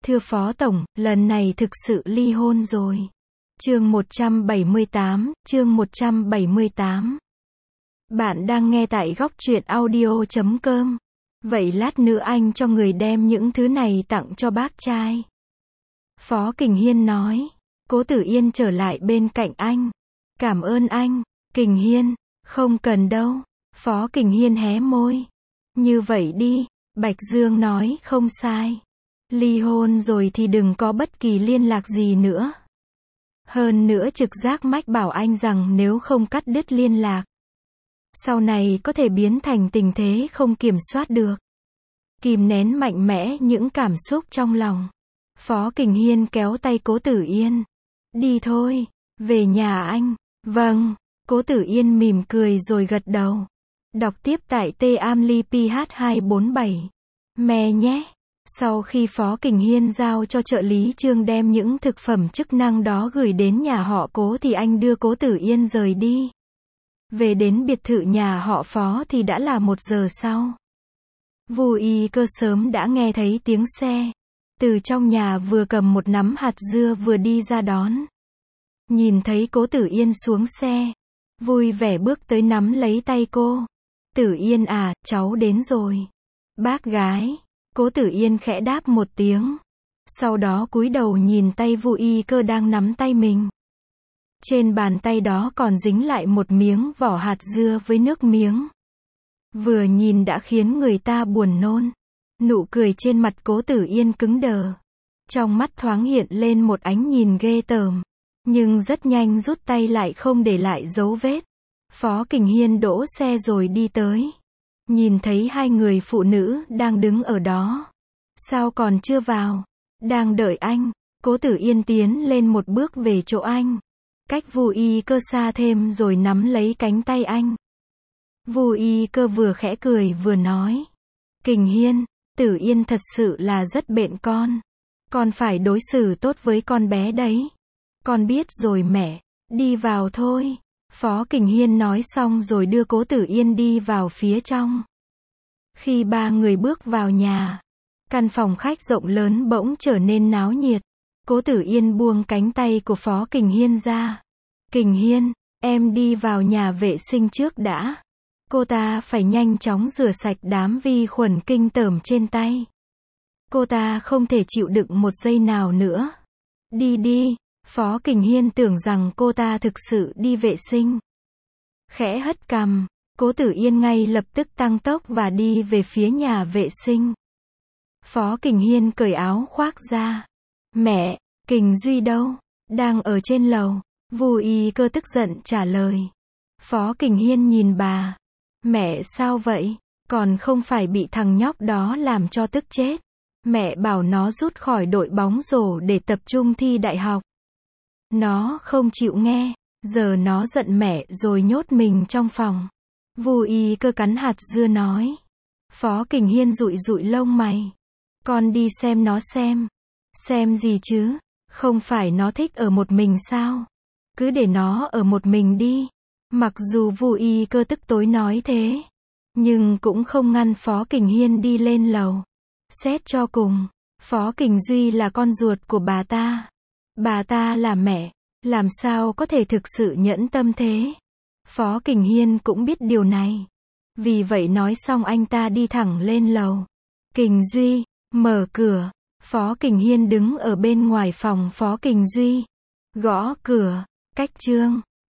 Thưa Phó Tổng, lần này thực sự ly hôn rồi. Chương 178, chương 178. Bạn đang nghe tại góc truyện audio.com. Vậy lát nữa anh cho người đem những thứ này tặng cho bác trai. Phó Kình Hiên nói. Cố Tử Yên trở lại bên cạnh anh. Cảm ơn anh. Kình Hiên, không cần đâu. Phó Kình Hiên hé môi. Như vậy đi. Bạch Dương nói không sai. Ly hôn rồi thì đừng có bất kỳ liên lạc gì nữa. Hơn nữa trực giác mách bảo anh rằng nếu không cắt đứt liên lạc, sau này có thể biến thành tình thế không kiểm soát được. Kìm nén mạnh mẽ những cảm xúc trong lòng. Phó Kình Hiên kéo tay Cố Tử Yên. Đi thôi, về nhà anh. Vâng, Cố Tử Yên mỉm cười rồi gật đầu. Đọc tiếp tại T-Amli PH247. Mẹ nhé. Sau khi Phó Kình Hiên giao cho trợ lý Trương đem những thực phẩm chức năng đó gửi đến nhà họ Cố thì anh đưa Cố Tử Yên rời đi. Về đến biệt thự nhà họ Phó thì đã là 1 giờ sau. Vu Y Cơ sớm đã nghe thấy tiếng xe. Từ trong nhà vừa cầm một nắm hạt dưa vừa đi ra đón. Nhìn thấy Cố Tử Yên xuống xe, vui vẻ bước tới nắm lấy tay cô. Tử Yên à, cháu đến rồi. Bác gái. Cố Tử Yên khẽ đáp một tiếng. Sau đó cúi đầu nhìn tay Vu Y Cơ đang nắm tay mình. Trên bàn tay đó còn dính lại một miếng vỏ hạt dưa với nước miếng. Vừa nhìn đã khiến người ta buồn nôn. Nụ cười trên mặt Cố Tử Yên cứng đờ. Trong mắt thoáng hiện lên một ánh nhìn ghê tởm. Nhưng rất nhanh rút tay lại không để lại dấu vết. Phó Kình Hiên đỗ xe rồi đi tới. Nhìn thấy hai người phụ nữ đang đứng ở đó. Sao còn chưa vào? Đang đợi anh. Cố Tử Yên tiến lên một bước về chỗ anh. Cách Vu Y Cơ xa thêm rồi nắm lấy cánh tay anh. Vu Y Cơ vừa khẽ cười vừa nói. Kình Hiên, Tử Yên thật sự là rất bện con. Con phải đối xử tốt với con bé đấy. Con biết rồi mẹ. Đi vào thôi. Phó Kình Hiên nói xong rồi đưa Cố Tử Yên đi vào phía trong. Khi ba người bước vào nhà, căn phòng khách rộng lớn bỗng trở nên náo nhiệt. Cố Tử Yên buông cánh tay của Phó Kình Hiên ra. Kình Hiên, em đi vào nhà vệ sinh trước đã. Cô ta phải nhanh chóng rửa sạch đám vi khuẩn kinh tởm trên tay. Cô ta không thể chịu đựng một giây nào nữa. Đi đi. Phó Kình Hiên tưởng rằng cô ta thực sự đi vệ sinh. Khẽ hất cằm, Cố Tử Yên ngay lập tức tăng tốc và đi về phía nhà vệ sinh. Phó Kình Hiên cởi áo khoác ra. Mẹ, Kình Duy đâu? Đang ở trên lầu. Vu Y Cơ tức giận trả lời. Phó Kình Hiên nhìn bà. Mẹ sao vậy? Còn không phải bị thằng nhóc đó làm cho tức chết. Mẹ bảo nó rút khỏi đội bóng rổ để tập trung thi đại học. Nó không chịu nghe, giờ nó giận mẹ rồi nhốt mình trong phòng. Vu Y Cơ cắn hạt dưa nói. Phó Kình Hiên dụi dụi lông mày. Con đi xem nó xem. Xem gì chứ? Không phải nó thích ở một mình sao? Cứ để nó ở một mình đi. Mặc dù Vu Y Cơ tức tối nói thế, nhưng cũng không ngăn Phó Kình Hiên đi lên lầu. Xét cho cùng, Phó Kình Duy là con ruột của bà ta. Bà ta là mẹ, làm sao có thể thực sự nhẫn tâm thế? Phó Kình Hiên cũng biết điều này. Vì vậy nói xong anh ta đi thẳng lên lầu. Kình Duy, mở cửa. Phó Kình Hiên đứng ở bên ngoài phòng Phó Kình Duy. Gõ cửa. Cách Trương.